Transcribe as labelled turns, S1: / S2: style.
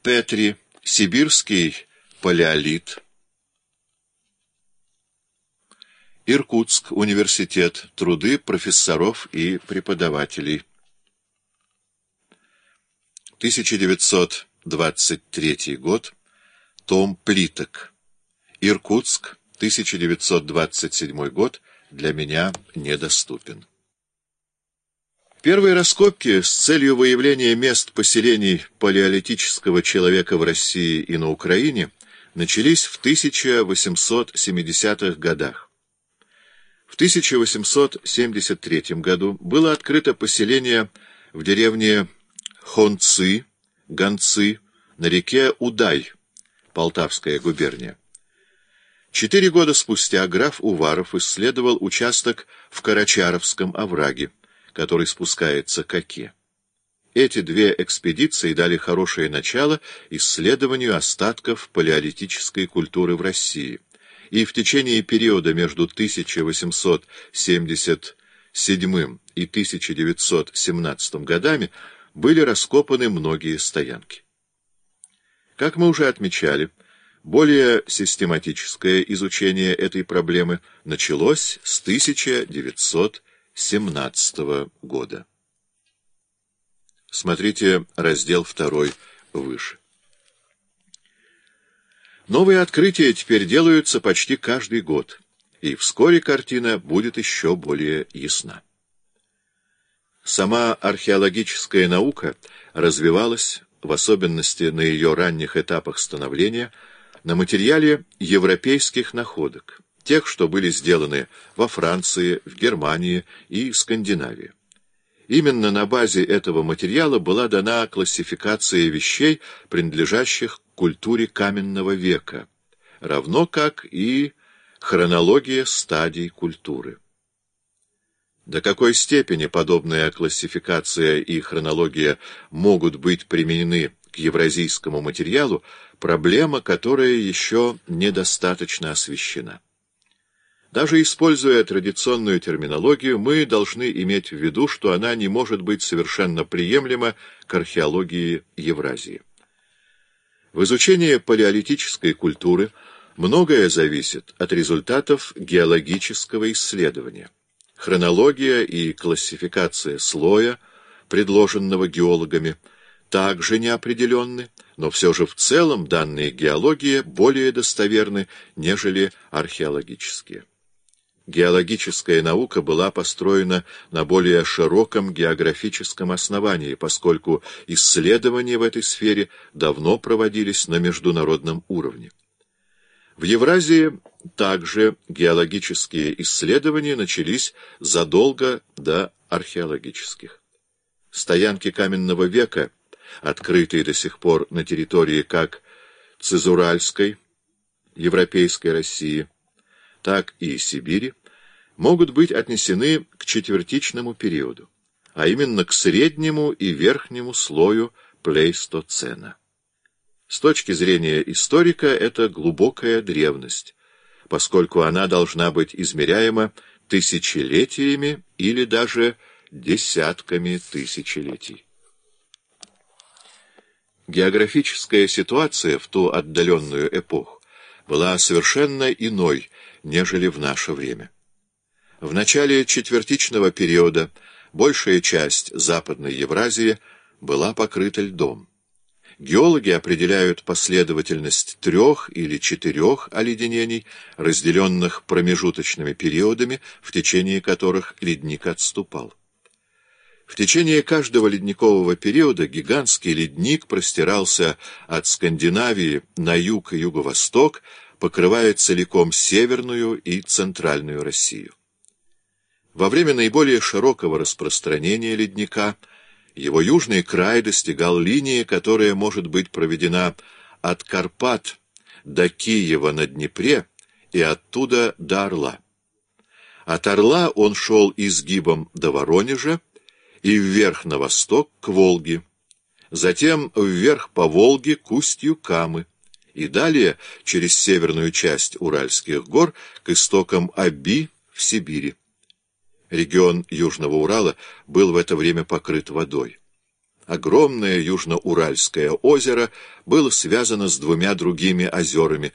S1: Петри, Сибирский палеолит, Иркутск, университет, труды профессоров и преподавателей. 1923 год, том Плиток. Иркутск, 1927 год, для меня недоступен. Первые раскопки с целью выявления мест поселений палеолитического человека в России и на Украине начались в 1870-х годах. В 1873 году было открыто поселение в деревне Хонцы, Гонцы, на реке Удай, Полтавская губерния. 4 года спустя граф Уваров исследовал участок в Карачаровском овраге, который спускается к Оке. Эти две экспедиции дали хорошее начало исследованию остатков палеолитической культуры в России, и в течение периода между 1877 и 1917 годами были раскопаны многие стоянки. Как мы уже отмечали, более систематическое изучение этой проблемы началось с 1917 года. Смотрите раздел 2 выше. Новые открытия теперь делаются почти каждый год, и вскоре картина будет еще более ясна. Сама археологическая наука развивалась, в особенности на ее ранних этапах становления, на материале европейских находок, тех, что были сделаны во Франции, в Германии и Скандинавии. Именно на базе этого материала была дана классификация вещей, принадлежащих к культуре каменного века, равно как и хронология стадий культуры. До какой степени подобная классификация и хронология могут быть применены к евразийскому материалу, проблема, которая еще недостаточно освещена. Даже используя традиционную терминологию, мы должны иметь в виду, что она не может быть совершенно приемлема к археологии Евразии. В изучении палеолитической культуры многое зависит от результатов геологического исследования. Хронология и классификация слоя, предложенного геологами, также неопределенны, но все же в целом данные геологии более достоверны, нежели археологические. Геологическая наука была построена на более широком географическом основании, поскольку исследования в этой сфере давно проводились на международном уровне. В Евразии также геологические исследования начались задолго до археологических. Стоянки каменного века, открытые до сих пор на территории как Цезуральской, Европейской России, так и Сибири, могут быть отнесены к четвертичному периоду, а именно к среднему и верхнему слою плейстоцена. С точки зрения историка это глубокая древность, поскольку она должна быть измеряема тысячелетиями или даже десятками тысячелетий. Географическая ситуация в ту отдаленную эпоху была совершенно иной, нежели в наше время. В начале четвертичного периода большая часть Западной Евразии была покрыта льдом. Геологи определяют последовательность 3 или 4 оледенений, разделенных промежуточными периодами, в течение которых ледник отступал. В течение каждого ледникового периода гигантский ледник простирался от Скандинавии на юг и юго-восток, покрывая целиком Северную и Центральную Россию. Во время наиболее широкого распространения ледника его южный край достигал линии, которая может быть проведена от Карпат до Киева на Днепре и оттуда до Орла. От Орла он шел изгибом до Воронежа и вверх на восток к Волге, затем вверх по Волге к устью Камы, и далее через северную часть Уральских гор к истокам Оби в Сибири. Регион Южного Урала был в это время покрыт водой. Огромное Южно-Уральское озеро было связано с двумя другими озерами